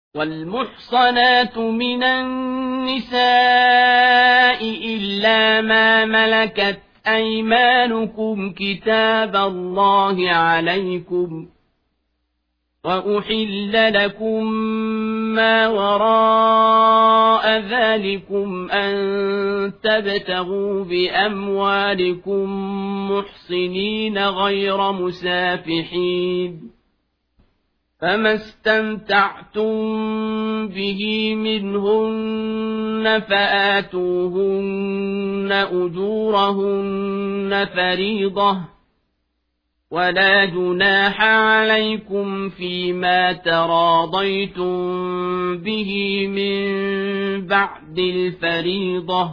والمحصنات من النساء إلا ما ملكت أيمانكم كتاب الله عليكم وأحل لكم ما وراء ذلكم أن تبتغوا بأموالكم محصنين غير مسافحين فما استمتعتم به منهن فآتوهن أجورهن فريضة ولا جناح عليكم فيما تراضيتم به من بعد الفريضة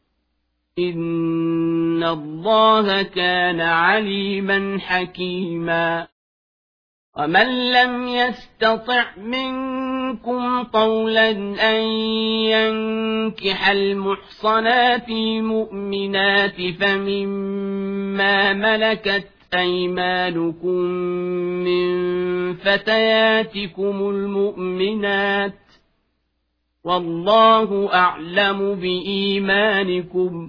إن الله كان عليما حكيما ومن لم يستطع منكم طولا أن ينكح المحصنات المؤمنات فمما ملكت أيمانكم من فتياتكم المؤمنات والله أعلم بإيمانكم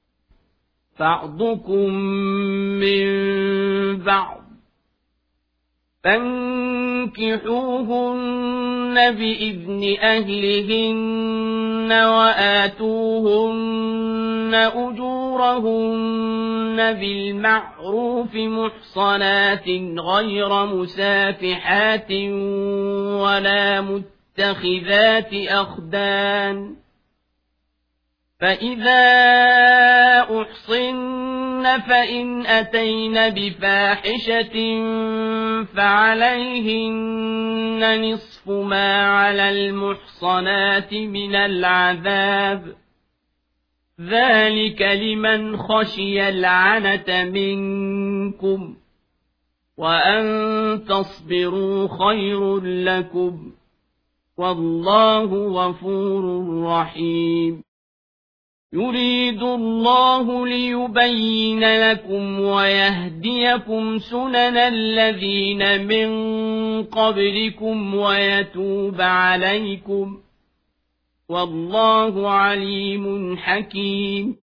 بعضكم من بعض فانكحوهن بإذن أهلهن وآتوهن أجورهن بالمعروف محصنات غير مسافحات ولا متخذات أخدان فإذا أحصن فإن أتين بفاحشة فعليهن نصف ما على المحصنات من العذاب ذلك لمن خشي العنة منكم وأن تصبروا خير لكم والله غفور رحيم يريد الله ليبين لكم ويهديكم سنن الذين من قبلكم ويتوب عليكم والله عليم حكيم